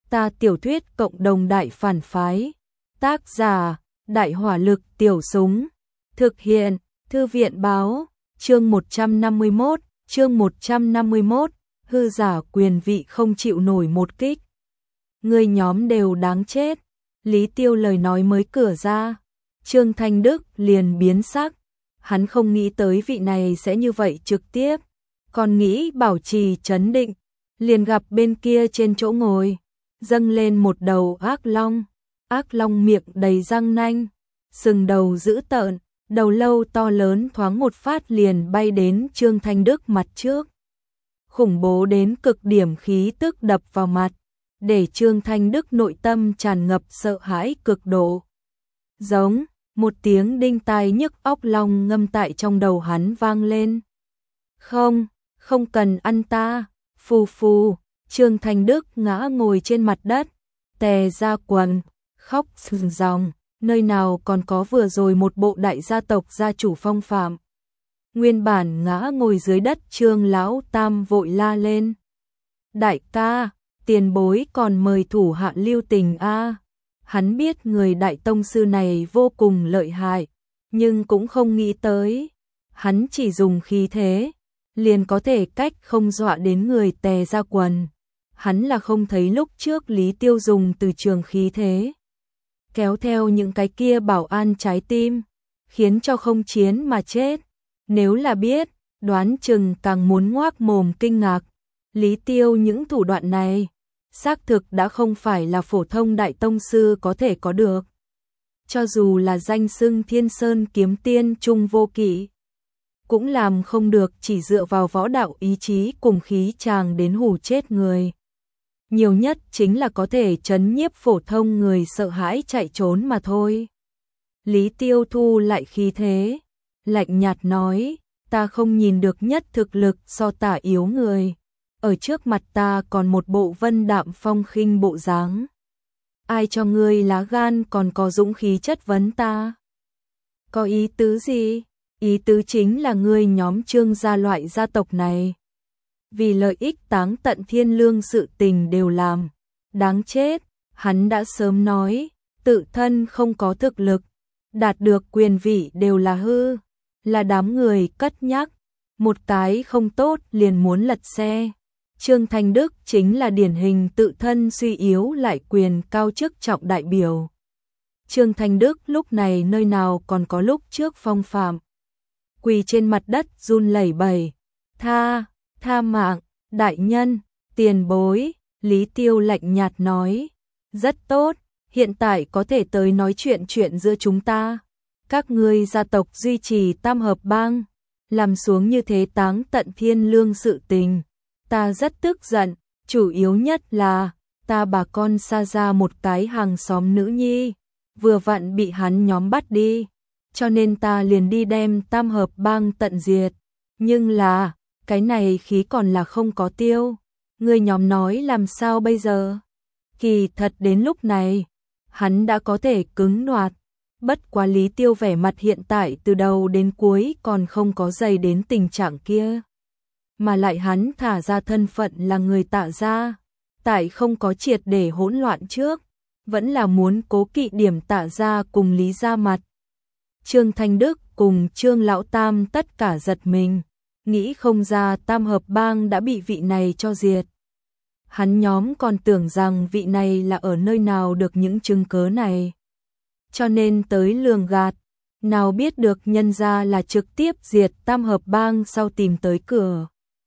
Ta tiểu thuyết cộng đồng đại phản phái. Tác giả, Đại Hỏa Lực Tiểu Súng. Thực hiện, Thư viện báo, chương 151, hư giả quyền vị không chịu nổi một kích. Người nhóm đều đáng chết. Lý Tiêu lời nói mới cửa ra, Trương Thanh Đức liền biến sắc. Hắn không nghĩ tới vị này sẽ như vậy trực tiếp, còn nghĩ bảo trì trấn định, liền gặp bên kia trên chỗ ngồi dâng lên một đầu ác long miệng đầy răng nanh, sừng đầu dữ tợn, đầu lâu to lớn thoáng một phát liền bay đến Trương Thanh Đức mặt trước. Khủng bố đến cực điểm khí tức đập vào mặt, để Trương Thanh Đức nội tâm tràn ngập sợ hãi cực độ. Giống, một tiếng đinh tai nhức óc long ngâm tại trong đầu hắn vang lên. Không cần ăn ta, phù phù. Trương Thanh Đức ngã ngồi trên mặt đất, tè ra quần, khóc sừng ròng, nơi nào còn có vừa rồi một bộ đại gia tộc gia chủ phong phạm. Nguyên bản ngã ngồi dưới đất Trương Lão Tam vội la lên. Đại ca, tiền bối còn mời thủ hạ lưu tình a. Hắn biết người đại tông sư này vô cùng lợi hại, nhưng cũng không nghĩ tới. Hắn chỉ dùng khí thế, liền có thể cách không dọa đến người tè ra quần. Hắn là không thấy lúc trước Lý Tiêu dùng từ trường khí thế, kéo theo những cái kia bảo an trái tim, khiến cho không chiến mà chết. Nếu là biết, đoán chừng càng muốn ngoác mồm kinh ngạc. Lý Tiêu những thủ đoạn này, xác thực đã không phải là phổ thông đại tông sư có thể có được. Cho dù là danh xưng Thiên Sơn kiếm tiên trung vô kỵ, cũng làm không được chỉ dựa vào võ đạo ý chí cùng khí tràng đến hù chết người. Nhiều nhất chính là có thể trấn nhiếp phổ thông người sợ hãi chạy trốn mà thôi. Lý Tiêu thu lại khí thế, lạnh nhạt nói, ta không nhìn được nhất thực lực so tả yếu người. Ở trước mặt ta còn một bộ vân đạm phong khinh bộ dáng. Ai cho ngươi lá gan còn có dũng khí chất vấn ta? Có ý tứ gì? Ý tứ chính là ngươi nhóm Trương gia loại gia tộc này, vì lợi ích táng tận thiên lương sự tình đều làm. Đáng chết, hắn đã sớm nói, tự thân không có thực lực, đạt được quyền vị đều là hư, là đám người cất nhắc, một cái không tốt liền muốn lật xe. Trương Thanh Đức chính là điển hình tự thân suy yếu lại quyền cao chức trọng đại biểu. Trương Thanh Đức lúc này nơi nào còn có lúc trước phong phạm. Quỳ trên mặt đất run lẩy bẩy, tha mạng, đại nhân, tiền bối. Lý Tiêu lạnh nhạt nói, rất tốt, hiện tại có thể tới nói chuyện giữa chúng ta. Các ngươi gia tộc duy trì tam hợp bang, làm xuống như thế táng tận thiên lương sự tình. Ta rất tức giận, chủ yếu nhất là, ta bà con xa ra một cái hàng xóm nữ nhi, vừa vặn bị hắn nhóm bắt đi, cho nên ta liền đi đem tam hợp bang tận diệt. Nhưng là, cái này khí còn là không có tiêu. Người nhóm nói làm sao bây giờ? Kỳ thật đến lúc này, hắn đã có thể cứng đoạt. Bất quá Lý Tiêu vẻ mặt hiện tại từ đầu đến cuối còn không có dày đến tình trạng kia. Mà lại hắn thả ra thân phận là người Tạ gia, tại không có triệt để hỗn loạn trước, vẫn là muốn cố kỵ điểm Tạ gia cùng Lý gia mặt. Trương Thanh Đức cùng Trương Lão Tam tất cả giật mình, nghĩ không ra tam hợp bang đã bị vị này cho diệt. Hắn nhóm còn tưởng rằng vị này là ở nơi nào được những chứng cớ này, cho nên tới lường gạt. Nào biết được nhân ra là trực tiếp diệt tam hợp bang sau tìm tới cửa.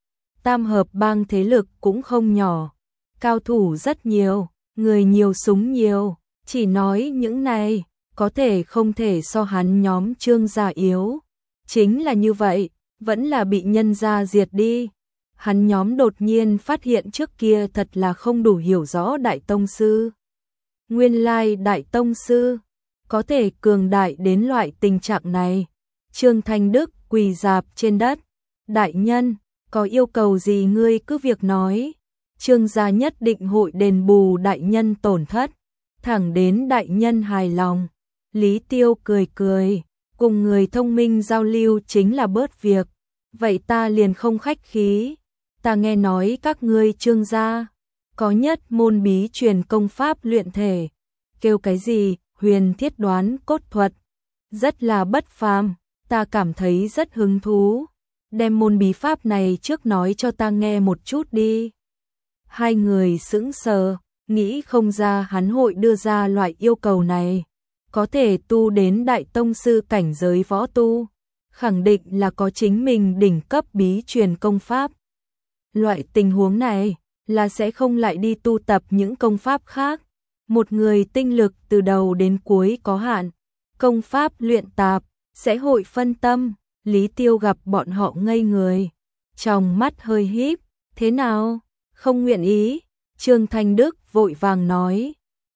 Tam hợp bang thế lực cũng không nhỏ, cao thủ rất nhiều, người nhiều súng nhiều, chỉ nói những này, có thể không thể so hắn nhóm Trương gia yếu. Chính là như vậy, vẫn là bị nhân gia diệt đi. Hắn nhóm đột nhiên phát hiện trước kia thật là không đủ hiểu rõ đại tông sư. Nguyên lai đại tông sư, có thể cường đại đến loại tình trạng này. Trương Thanh Đức quỳ rạp trên đất, đại nhân, có yêu cầu gì ngươi cứ việc nói. Trương gia nhất định hội đền bù đại nhân tổn thất, thẳng đến đại nhân hài lòng. Lý Tiêu cười cười, cùng người thông minh giao lưu chính là bớt việc. Vậy ta liền không khách khí, ta nghe nói các ngươi Trương gia có nhất môn bí truyền công pháp luyện thể, kêu cái gì, huyền thiết đoán cốt thuật, rất là bất phàm, ta cảm thấy rất hứng thú, đem môn bí pháp này trước nói cho ta nghe một chút đi. Hai người sững sờ, nghĩ không ra hắn hội đưa ra loại yêu cầu này, có thể tu đến đại tông sư cảnh giới võ tu, khẳng định là có chính mình đỉnh cấp bí truyền công pháp. Loại tình huống này là sẽ không lại đi tu tập những công pháp khác. Một người tinh lực từ đầu đến cuối có hạn, công pháp luyện tạp sẽ hội phân tâm. Lý Tiêu gặp bọn họ ngây người, trong mắt hơi híp, thế nào? Không nguyện ý? Trương Thanh Đức vội vàng nói,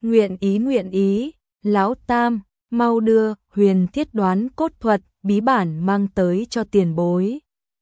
nguyện ý, lão tam, mau đưa huyền thiết đoán cốt thuật bí bản mang tới cho tiền bối.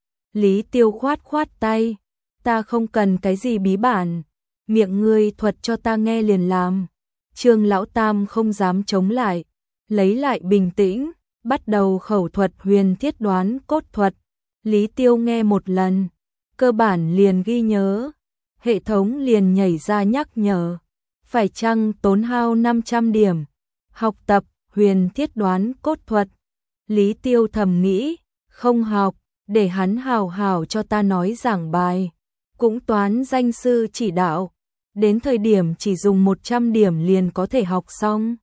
Lý Tiêu khoát khoát tay, ta không cần cái gì bí bản, miệng ngươi thuật cho ta nghe liền làm. Trương lão tam không dám chống lại, lấy lại bình tĩnh, bắt đầu khẩu thuật huyền thiết đoán cốt thuật. Lý Tiêu nghe một lần, cơ bản liền ghi nhớ, hệ thống liền nhảy ra nhắc nhở, phải chăng tốn hao 500 điểm, học tập huyền thiết đoán cốt thuật. Lý Tiêu thầm nghĩ, không học, để hắn hào hào cho ta nói giảng bài, cũng toán danh sư chỉ đạo, đến thời điểm chỉ dùng 100 điểm liền có thể học xong.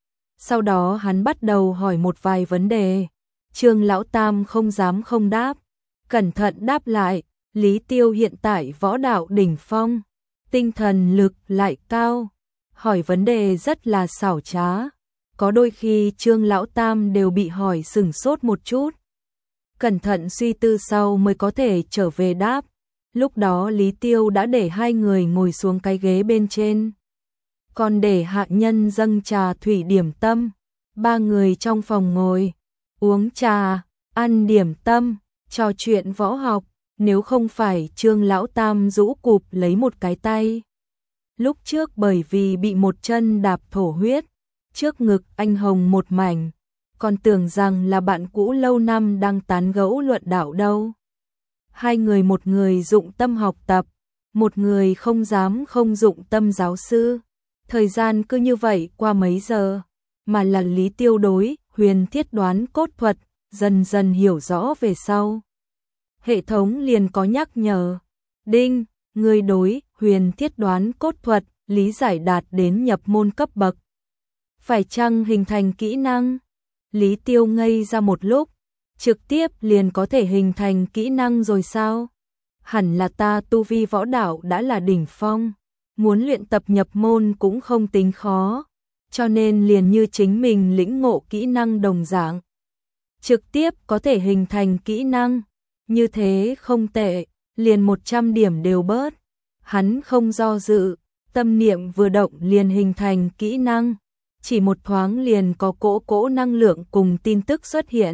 Sau đó hắn bắt đầu hỏi một vài vấn đề, Trương lão tam không dám không đáp, cẩn thận đáp lại. Lý Tiêu hiện tại võ đạo đỉnh phong, tinh thần lực lại cao, hỏi vấn đề rất là xảo trá, có đôi khi Trương lão tam đều bị hỏi sửng sốt một chút, cẩn thận suy tư sau mới có thể trở về đáp. Lúc đó Lý Tiêu đã để hai người ngồi xuống cái ghế bên trên, còn để hạ nhân dâng trà thủy điểm tâm. Ba người trong phòng ngồi, uống trà, ăn điểm tâm, trò chuyện võ học. Nếu không phải Trương lão tam rũ cụp lấy một cái tay, lúc trước bởi vì bị một chân đạp thổ huyết, trước ngực anh hồng một mảnh, còn tưởng rằng là bạn cũ lâu năm đang tán gẫu luận đạo đâu. Hai người, một người dụng tâm học tập, một người không dám không dụng tâm giáo sư. Thời gian cứ như vậy qua mấy giờ, mà là Lý Tiêu đối huyền thiết đoán cốt thuật dần dần hiểu rõ về sau. Hệ thống liền có nhắc nhở, đinh, người đối huyền thiết đoán cốt thuật lý giải đạt đến nhập môn cấp bậc. Phải chăng hình thành kỹ năng? Lý Tiêu ngây ra một lúc, trực tiếp liền có thể hình thành kỹ năng rồi sao? Hẳn là ta tu vi võ đạo đã là đỉnh phong, muốn luyện tập nhập môn cũng không tính khó, cho nên liền như chính mình lĩnh ngộ kỹ năng đồng dạng, trực tiếp có thể hình thành kỹ năng. Như thế không tệ, liền 100 điểm đều bớt. Hắn không do dự, tâm niệm vừa động liền hình thành kỹ năng, chỉ một thoáng liền có cỗ năng lượng cùng tin tức xuất hiện.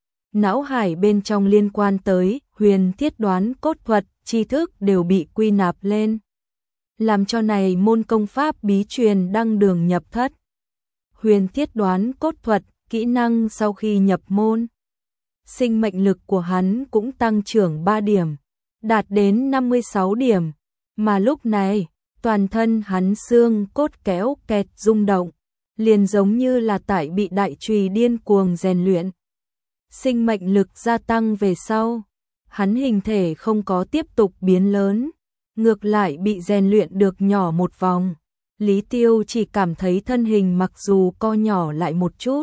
Não hải bên trong liên quan tới huyền thiết đoán cốt thuật, tri thức đều bị quy nạp lên, làm cho này môn công pháp bí truyền đăng đường nhập thất. Huyền thiết đoán cốt thuật, kỹ năng sau khi nhập môn, sinh mệnh lực của hắn cũng tăng trưởng 3 điểm, đạt đến 56 điểm, mà lúc này, toàn thân hắn xương cốt kéo kẹt rung động, liền giống như là tại bị đại chùy điên cuồng rèn luyện. Sinh mệnh lực gia tăng về sau, hắn hình thể không có tiếp tục biến lớn, ngược lại bị rèn luyện được nhỏ một vòng. Lý Tiêu chỉ cảm thấy thân hình mặc dù co nhỏ lại một chút,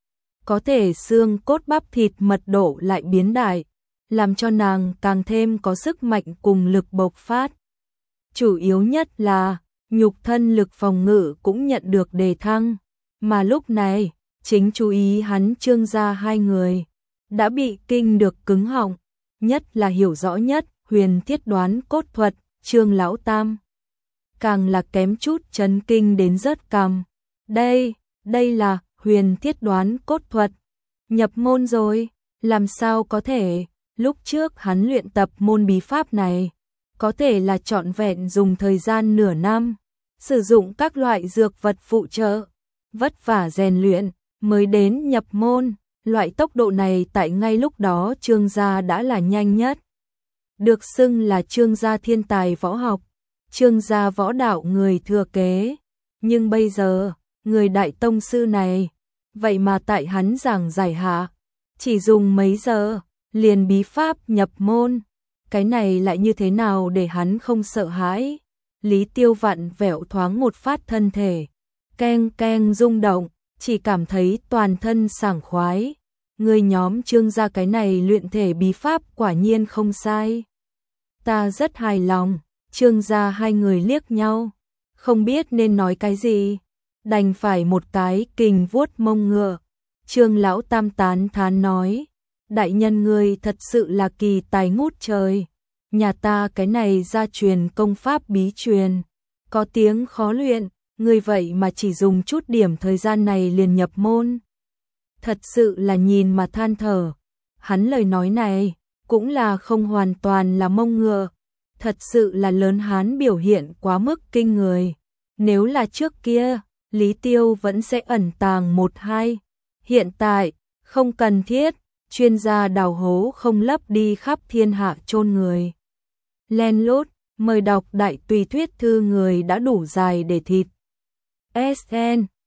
có thể xương cốt bắp thịt mật độ lại biến đại, làm cho nàng càng thêm có sức mạnh cùng lực bộc phát. Chủ yếu nhất là, nhục thân lực phòng ngự cũng nhận được đề thăng, mà lúc này, chính chú ý hắn Trương gia hai người, đã bị kinh được cứng họng, nhất là hiểu rõ nhất, huyền thiết đoán cốt thuật, Trương lão tam. Càng là kém chút chấn kinh đến rớt cằm. Đây là huyền thiết đoán cốt thuật. Nhập môn rồi, làm sao có thể, lúc trước hắn luyện tập môn bí pháp này, có thể là trọn vẹn dùng thời gian nửa năm, sử dụng các loại dược vật phụ trợ, vất vả rèn luyện, mới đến nhập môn. Loại tốc độ này tại ngay lúc đó Trương gia đã là nhanh nhất, được xưng là Trương gia thiên tài võ học. Trương gia võ đạo người thừa kế. Nhưng bây giờ, người đại tông sư này, vậy mà tại hắn giảng giải hạ, chỉ dùng mấy giờ, liền bí pháp nhập môn. Cái này lại như thế nào để hắn không sợ hãi? Lý Tiêu vặn vẹo thoáng một phát thân thể, keng keng rung động, chỉ cảm thấy toàn thân sảng khoái. Người nhóm Trương gia cái này luyện thể bí pháp quả nhiên không sai. Ta rất hài lòng. Trương gia hai người liếc nhau, không biết nên nói cái gì, đành phải một cái kình vuốt mông ngựa. Trương lão tam tán thán nói, đại nhân ngươi thật sự là kỳ tài ngút trời. Nhà ta cái này gia truyền công pháp bí truyền, có tiếng khó luyện, ngươi vậy mà chỉ dùng chút điểm thời gian này liền nhập môn. Thật sự là nhìn mà than thở. Hắn lời nói này cũng là không hoàn toàn là mông ngựa, thật sự là lớn Hán biểu hiện quá mức kinh người. Nếu là trước kia, Lý Tiêu vẫn sẽ ẩn tàng một hai. Hiện tại, không cần thiết, chuyên gia đào hố không lấp đi khắp thiên hạ chôn người. Len lút, mời đọc đại tùy thuyết thư người đã đủ dài để thịt. SN